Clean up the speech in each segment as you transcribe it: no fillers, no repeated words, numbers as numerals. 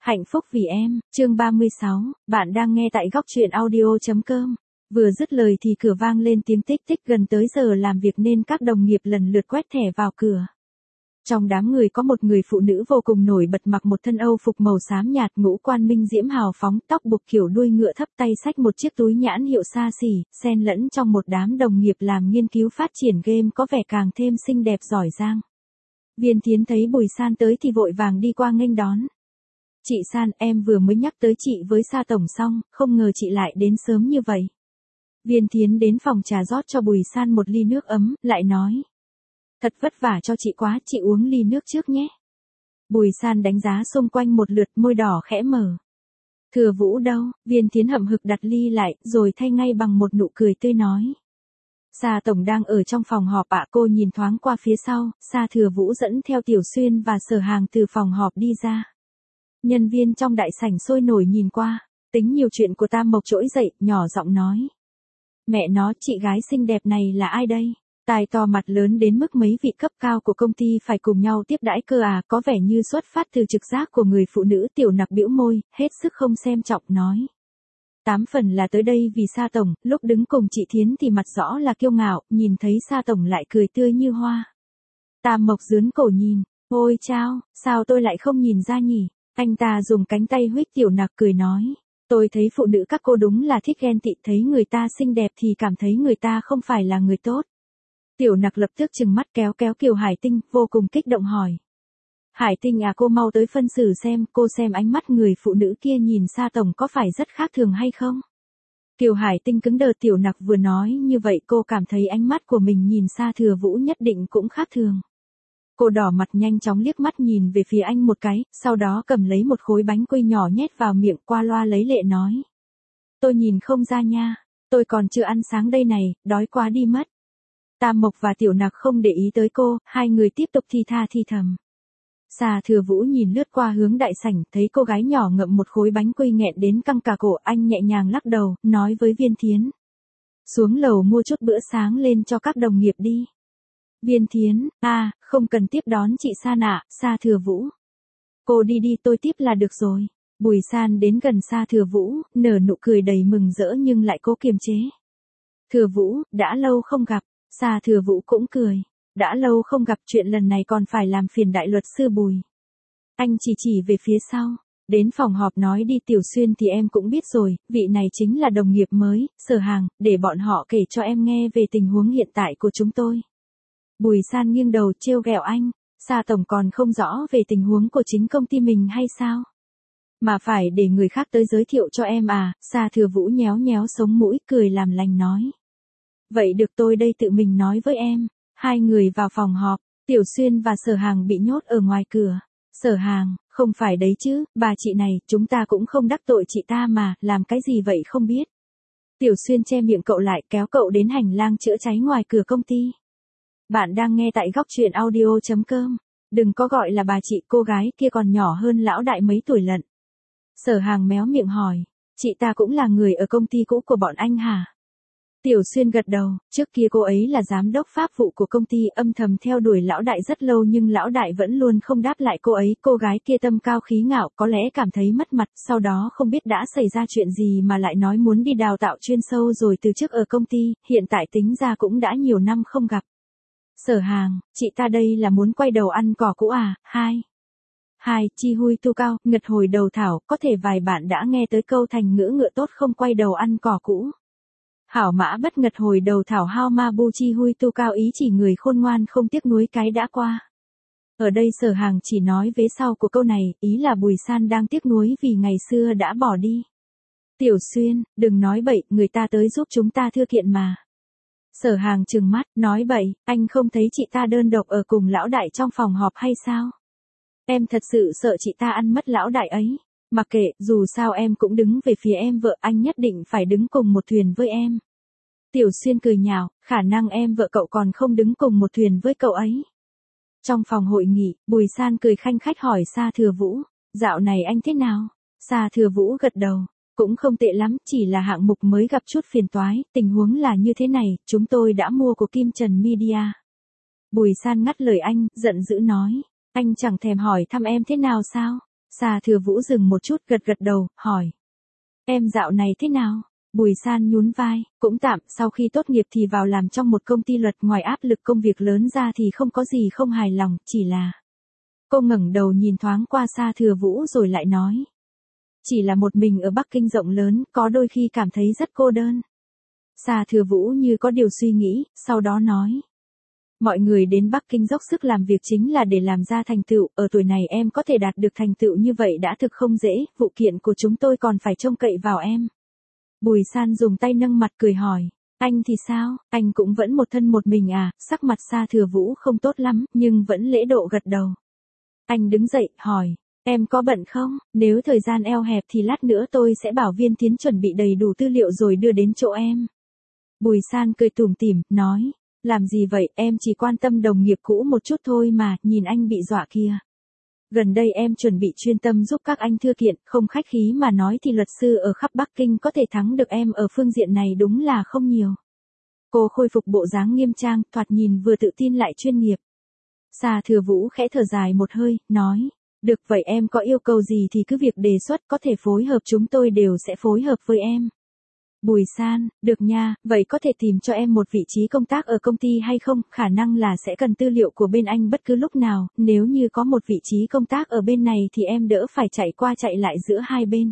Hạnh phúc vì em, chương 36, bạn đang nghe tại góc truyện audio.com. Vừa dứt lời thì cửa vang lên tiếng tích tích, gần tới giờ làm việc nên các đồng nghiệp lần lượt quét thẻ vào cửa. Trong đám người có một người phụ nữ vô cùng nổi bật, mặc một thân Âu phục màu xám nhạt, ngũ quan minh diễm hào phóng, tóc buộc kiểu đuôi ngựa thấp, tay xách một chiếc túi nhãn hiệu xa xỉ, xen lẫn trong một đám đồng nghiệp làm nghiên cứu phát triển game, có vẻ càng thêm xinh đẹp giỏi giang. Viên Thiến thấy Bùi San tới thì vội vàng đi qua nghênh đón. Chị San, em vừa mới nhắc tới chị với Sa tổng xong, không ngờ chị lại đến sớm như vậy. Viên Thiến đến phòng trà rót cho Bùi San một ly nước ấm, lại nói. Thật vất vả cho chị quá, chị uống ly nước trước nhé. Bùi San đánh giá xung quanh một lượt, môi đỏ khẽ mở. Thừa Vũ đâu? Viên Thiến hậm hực đặt ly lại, rồi thay ngay bằng một nụ cười tươi nói. Sa tổng đang ở trong phòng họp ạ. Cô nhìn thoáng qua phía sau, Sa Thừa Vũ dẫn theo Tiểu Xuyên và Sở Hàng từ phòng họp đi ra. Nhân viên trong đại sảnh sôi nổi nhìn qua, tính nhiều chuyện của Tam Mộc trỗi dậy, nhỏ giọng nói. Mẹ nó, chị gái xinh đẹp này là ai đây? Tai to mặt lớn đến mức mấy vị cấp cao của công ty phải cùng nhau tiếp đãi cơ à? Có vẻ như xuất phát từ trực giác của người phụ nữ. Tiểu Nặc bĩu môi, hết sức không xem trọng nói. 8 phần là tới đây vì Sa tổng, lúc đứng cùng chị Thiến thì mặt rõ là kiêu ngạo, nhìn thấy Sa tổng lại cười tươi như hoa. Tam Mộc dướn cổ nhìn, ôi chao, sao tôi lại không nhìn ra nhỉ? Anh ta dùng cánh tay huých Tiểu Nặc cười nói. Tôi thấy phụ nữ các cô đúng là thích ghen tị, thấy người ta xinh đẹp thì cảm thấy người ta không phải là người tốt. Tiểu Nặc lập tức trừng mắt kéo Kiều Hải Tinh, vô cùng kích động hỏi. Hải Tinh à, cô mau tới phân xử xem, cô xem ánh mắt người phụ nữ kia nhìn Sa tổng có phải rất khác thường hay không? Kiều Hải Tinh cứng đờ. Tiểu Nặc vừa nói như vậy cô cảm thấy ánh mắt của mình nhìn Sa Thừa Vũ nhất định cũng khác thường. Cô đỏ mặt nhanh chóng liếc mắt nhìn về phía anh một cái, sau đó cầm lấy một khối bánh quy nhỏ nhét vào miệng, qua loa lấy lệ nói. Tôi nhìn không ra nha, tôi còn chưa ăn sáng đây này, đói quá đi mất. Tam Mộc và Tiểu Nặc không để ý tới cô, hai người tiếp tục thì thầm. Sa Thừa Vũ nhìn lướt qua hướng đại sảnh, thấy cô gái nhỏ ngậm một khối bánh quy nghẹn đến căng cả cổ, anh nhẹ nhàng lắc đầu, nói với Viên Thiến. Xuống lầu mua chút bữa sáng lên cho các đồng nghiệp đi. Viên Thiến, không cần tiếp đón chị San ạ. Sa Thừa Vũ. Cô đi đi, tôi tiếp là được rồi. Bùi San đến gần Sa Thừa Vũ, nở nụ cười đầy mừng rỡ nhưng lại cố kiềm chế. Thừa Vũ, đã lâu không gặp. Sa Thừa Vũ cũng cười. Đã lâu không gặp, chuyện lần này còn phải làm phiền đại luật sư Bùi. Anh chỉ về phía sau. Đến phòng họp nói đi. Tiểu Xuyên thì em cũng biết rồi, vị này chính là đồng nghiệp mới, Sở Hàng, để bọn họ kể cho em nghe về tình huống hiện tại của chúng tôi. Bùi San nghiêng đầu trêu ghẹo anh. Sa tổng còn không rõ về tình huống của chính công ty mình hay sao? Mà phải để người khác tới giới thiệu cho em à? Sa Thừa Vũ nhéo sống mũi, cười làm lành nói. Vậy được, tôi đây tự mình nói với em. Hai người vào phòng họp, Tiểu Xuyên và Sở Hàng bị nhốt ở ngoài cửa. Sở Hàng, không phải đấy chứ, bà chị này, chúng ta cũng không đắc tội chị ta mà, làm cái gì vậy không biết. Tiểu Xuyên che miệng cậu lại, kéo cậu đến hành lang chữa cháy ngoài cửa công ty. Bạn đang nghe tại góc truyện audio.com. Đừng có gọi là bà chị, cô gái kia còn nhỏ hơn lão đại mấy tuổi lận. Sở Hàng méo miệng hỏi, chị ta cũng là người ở công ty cũ của bọn anh hả? Tiểu Xuyên gật đầu, trước kia cô ấy là giám đốc pháp vụ của công ty, âm thầm theo đuổi lão đại rất lâu nhưng lão đại vẫn luôn không đáp lại cô ấy. Cô gái kia tâm cao khí ngạo, có lẽ cảm thấy mất mặt, sau đó không biết đã xảy ra chuyện gì mà lại nói muốn đi đào tạo chuyên sâu rồi từ chức ở công ty, hiện tại tính ra cũng đã nhiều năm không gặp. Sở Hàng, chị ta đây là muốn quay đầu ăn cỏ cũ à? Hai, chi hui tu cao, ngật hồi đầu thảo, có thể vài bạn đã nghe tới câu thành ngữ ngựa tốt không quay đầu ăn cỏ cũ. Hảo mã bất ngật hồi đầu thảo, hao ma bu chi hui tu cao, ý chỉ người khôn ngoan không tiếc nuối cái đã qua. Ở đây Sở Hàng chỉ nói vế sau của câu này, ý là Bùi San đang tiếc nuối vì ngày xưa đã bỏ đi. Tiểu Xuyên, đừng nói bậy, người ta tới giúp chúng ta thư kiện mà. Sở Hàng trừng mắt, nói bậy, anh không thấy chị ta đơn độc ở cùng lão đại trong phòng họp hay sao? Em thật sự sợ chị ta ăn mất lão đại ấy. Mặc kệ, dù sao em cũng đứng về phía em vợ, anh nhất định phải đứng cùng một thuyền với em. Tiểu Xuyên cười nhạo, khả năng em vợ cậu còn không đứng cùng một thuyền với cậu ấy. Trong phòng hội nghị, Bùi San cười khanh khách hỏi Sa Thừa Vũ, dạo này anh thế nào? Sa Thừa Vũ gật đầu, cũng không tệ lắm, chỉ là hạng mục mới gặp chút phiền toái, tình huống là như thế này, chúng tôi đã mua của Kim Trần Media. Bùi San ngắt lời anh, giận dữ nói, anh chẳng thèm hỏi thăm em thế nào sao? Sa Thừa Vũ dừng một chút gật gật đầu, hỏi. Em dạo này thế nào? Bùi San nhún vai, cũng tạm, sau khi tốt nghiệp thì vào làm trong một công ty luật, ngoài áp lực công việc lớn ra thì không có gì không hài lòng, chỉ là... Cô ngẩng đầu nhìn thoáng qua Sa Thừa Vũ rồi lại nói. Chỉ là một mình ở Bắc Kinh rộng lớn, có đôi khi cảm thấy rất cô đơn. Sa Thừa Vũ như có điều suy nghĩ, sau đó nói. Mọi người đến Bắc Kinh dốc sức làm việc chính là để làm ra thành tựu, ở tuổi này em có thể đạt được thành tựu như vậy đã thực không dễ, vụ kiện của chúng tôi còn phải trông cậy vào em. Bùi San dùng tay nâng mặt cười hỏi, anh thì sao, anh cũng vẫn một thân một mình à? Sắc mặt Sa Thừa Vũ không tốt lắm, nhưng vẫn lễ độ gật đầu. Anh đứng dậy, hỏi, em có bận không? Nếu thời gian eo hẹp thì lát nữa tôi sẽ bảo Viên Thiến chuẩn bị đầy đủ tư liệu rồi đưa đến chỗ em. Bùi San cười tủm tỉm, nói, làm gì vậy, em chỉ quan tâm đồng nghiệp cũ một chút thôi mà, nhìn anh bị dọa kìa. Gần đây em chuẩn bị chuyên tâm giúp các anh thư kiện, không khách khí mà nói thì luật sư ở khắp Bắc Kinh có thể thắng được em ở phương diện này đúng là không nhiều. Cô khôi phục bộ dáng nghiêm trang, thoạt nhìn vừa tự tin lại chuyên nghiệp. Sa Thừa Vũ khẽ thở dài một hơi, nói, được vậy em có yêu cầu gì thì cứ việc đề xuất, có thể phối hợp chúng tôi đều sẽ phối hợp với em. Bùi San, được nha, vậy có thể tìm cho em một vị trí công tác ở công ty hay không? Khả năng là sẽ cần tư liệu của bên anh bất cứ lúc nào, nếu như có một vị trí công tác ở bên này thì em đỡ phải chạy qua chạy lại giữa hai bên.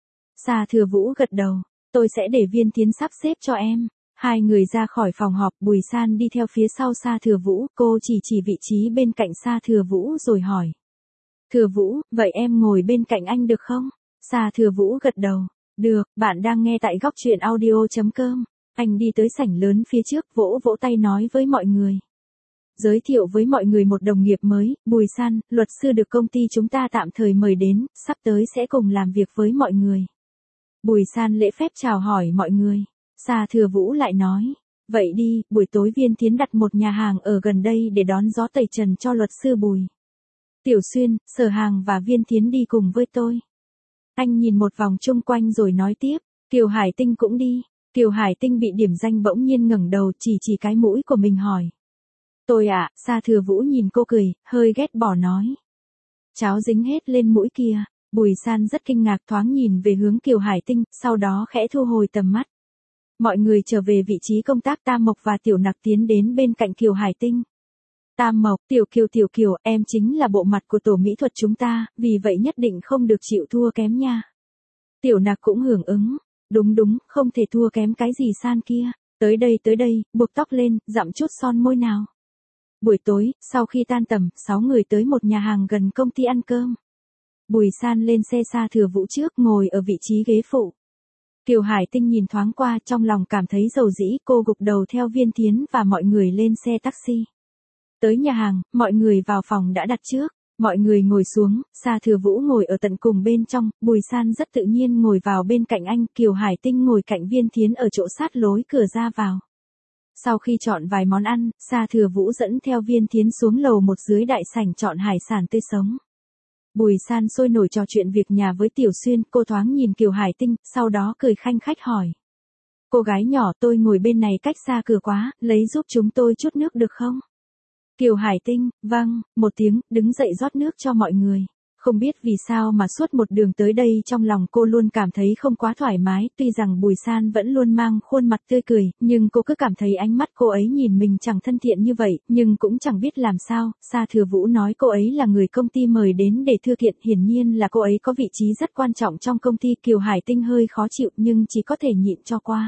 Sa Thừa Vũ gật đầu, tôi sẽ để Viên Thiến sắp xếp cho em. Hai người ra khỏi phòng họp, Bùi San đi theo phía sau Sa Thừa Vũ, cô chỉ vị trí bên cạnh Sa Thừa Vũ rồi hỏi. Thừa Vũ, vậy em ngồi bên cạnh anh được không? Sa Thừa Vũ gật đầu. Được, bạn đang nghe tại góc truyện audio.com. Anh đi tới sảnh lớn phía trước, vỗ vỗ tay nói với mọi người. Giới thiệu với mọi người một đồng nghiệp mới, Bùi San, luật sư được công ty chúng ta tạm thời mời đến, sắp tới sẽ cùng làm việc với mọi người. Bùi San lễ phép chào hỏi mọi người. Sa Thừa Vũ lại nói, vậy đi, buổi tối Viên Thiến đặt một nhà hàng ở gần đây để đón gió tẩy trần cho luật sư Bùi. Tiểu Xuyên, Sở Hàng và Viên Thiến đi cùng với tôi. Anh nhìn một vòng chung quanh rồi nói tiếp, Kiều Hải Tinh cũng đi. Kiều Hải Tinh bị điểm danh bỗng nhiên ngẩng đầu chỉ cái mũi của mình hỏi. Tôi ạ, Sa Thừa Vũ nhìn cô cười, hơi ghét bỏ nói. Cháo dính hết lên mũi kia. Bùi San rất kinh ngạc thoáng nhìn về hướng Kiều Hải Tinh, sau đó khẽ thu hồi tầm mắt. Mọi người trở về vị trí công tác, Tam Mộc và Tiểu Nặc tiến đến bên cạnh Kiều Hải Tinh. Tam Mộc, Tiểu Kiều, em chính là bộ mặt của tổ mỹ thuật chúng ta, vì vậy nhất định không được chịu thua kém nha. Tiểu Nặc cũng hưởng ứng, đúng, không thể thua kém cái gì San kia, tới đây, buộc tóc lên, dặm chút son môi nào. Buổi tối, sau khi tan tầm, 6 người tới một nhà hàng gần công ty ăn cơm. Bùi San lên xe Sa Thừa Vũ trước, ngồi ở vị trí ghế phụ. Kiều Hải Tinh nhìn thoáng qua, trong lòng cảm thấy dầu dĩ, cô gục đầu theo Viên Thiến và mọi người lên xe taxi. Tới nhà hàng, mọi người vào phòng đã đặt trước, mọi người ngồi xuống, Sa Thừa Vũ ngồi ở tận cùng bên trong, Bùi San rất tự nhiên ngồi vào bên cạnh anh, Kiều Hải Tinh ngồi cạnh Viên Thiến ở chỗ sát lối cửa ra vào. Sau khi chọn vài món ăn, Sa Thừa Vũ dẫn theo Viên Thiến xuống lầu một dưới đại sảnh chọn hải sản tươi sống. Bùi San sôi nổi trò chuyện việc nhà với Tiểu Xuyên, cô thoáng nhìn Kiều Hải Tinh, sau đó cười khanh khách hỏi. Cô gái nhỏ, tôi ngồi bên này cách xa cửa quá, lấy giúp chúng tôi chút nước được không? Kiều Hải Tinh, vâng, một tiếng, đứng dậy rót nước cho mọi người. Không biết vì sao mà suốt một đường tới đây trong lòng cô luôn cảm thấy không quá thoải mái, tuy rằng Bùi San vẫn luôn mang khuôn mặt tươi cười, nhưng cô cứ cảm thấy ánh mắt cô ấy nhìn mình chẳng thân thiện như vậy, nhưng cũng chẳng biết làm sao. Sa Thừa Vũ nói cô ấy là người công ty mời đến để thư kiện, hiển nhiên là cô ấy có vị trí rất quan trọng trong công ty. Kiều Hải Tinh hơi khó chịu nhưng chỉ có thể nhịn cho qua.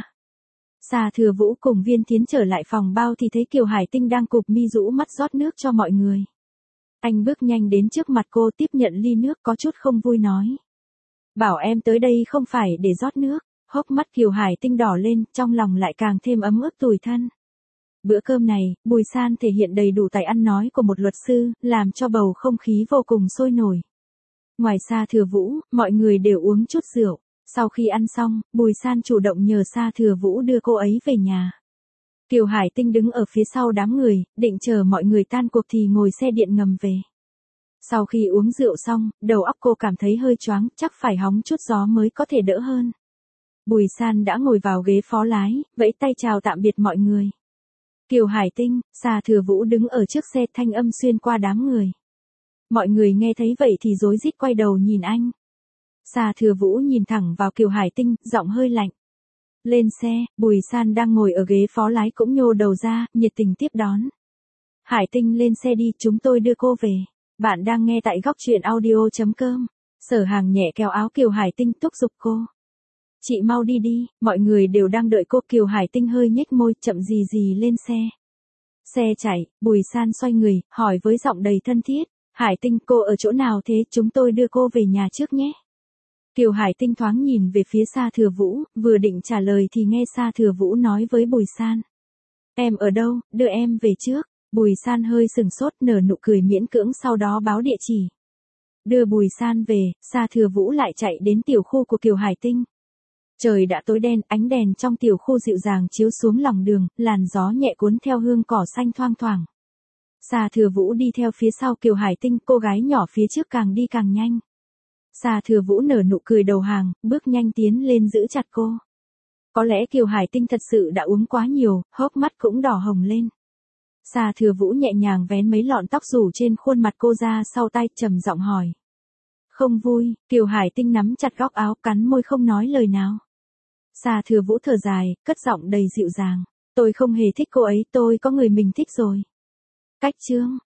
Sa Thừa Vũ cùng Viên Thiến trở lại phòng bao thì thấy Kiều Hải Tinh đang cụp mi rũ mắt rót nước cho mọi người. Anh bước nhanh đến trước mặt cô, tiếp nhận ly nước, có chút không vui nói. Bảo em tới đây không phải để rót nước. Hốc mắt Kiều Hải Tinh đỏ lên, trong lòng lại càng thêm ấm ức tủi thân. Bữa cơm này, Bùi San thể hiện đầy đủ tài ăn nói của một luật sư, làm cho bầu không khí vô cùng sôi nổi. Ngoài Sa Thừa Vũ, mọi người đều uống chút rượu. Sau khi ăn xong, Bùi San chủ động nhờ Sa Thừa Vũ đưa cô ấy về nhà. Kiều Hải Tinh đứng ở phía sau đám người, định chờ mọi người tan cuộc thì ngồi xe điện ngầm về. Sau khi uống rượu xong, đầu óc cô cảm thấy hơi choáng, chắc phải hóng chút gió mới có thể đỡ hơn. Bùi San đã ngồi vào ghế phó lái, vẫy tay chào tạm biệt mọi người. Kiều Hải Tinh, Sa Thừa Vũ đứng ở trước xe, thanh âm xuyên qua đám người. Mọi người nghe thấy vậy thì rối rít quay đầu nhìn anh. Sa Thừa Vũ nhìn thẳng vào Kiều Hải Tinh, giọng hơi lạnh. Lên xe, Bùi San đang ngồi ở ghế phó lái cũng nhô đầu ra, nhiệt tình tiếp đón. Hải Tinh lên xe đi, chúng tôi đưa cô về. Bạn đang nghe tại góc truyện audio.com. Sở Hàng nhẹ kéo áo Kiều Hải Tinh thúc giục cô. Chị mau đi đi, mọi người đều đang đợi cô. Kiều Hải Tinh hơi nhếch môi, chậm gì gì lên xe. Xe chạy, Bùi San xoay người, hỏi với giọng đầy thân thiết. Hải Tinh, cô ở chỗ nào thế, chúng tôi đưa cô về nhà trước nhé. Kiều Hải Tinh thoáng nhìn về phía Sa Thừa Vũ, vừa định trả lời thì nghe Sa Thừa Vũ nói với Bùi San. Em ở đâu, đưa em về trước. Bùi San hơi sừng sốt, nở nụ cười miễn cưỡng, sau đó báo địa chỉ. Đưa Bùi San về, Sa Thừa Vũ lại chạy đến tiểu khu của Kiều Hải Tinh. Trời đã tối đen, ánh đèn trong tiểu khu dịu dàng chiếu xuống lòng đường, làn gió nhẹ cuốn theo hương cỏ xanh thoang thoảng. Sa Thừa Vũ đi theo phía sau Kiều Hải Tinh, cô gái nhỏ phía trước càng đi càng nhanh. Sa Thừa Vũ nở nụ cười đầu hàng, bước nhanh tiến lên giữ chặt cô. Có lẽ Kiều Hải Tinh thật sự đã uống quá nhiều, hốc mắt cũng đỏ hồng lên. Sa Thừa Vũ nhẹ nhàng vén mấy lọn tóc rủ trên khuôn mặt cô ra sau tai, trầm giọng hỏi. Không vui, Kiều Hải Tinh nắm chặt góc áo, cắn môi không nói lời nào. Sa Thừa Vũ thở dài, cất giọng đầy dịu dàng. Tôi không hề thích cô ấy, tôi có người mình thích rồi. Cách chương.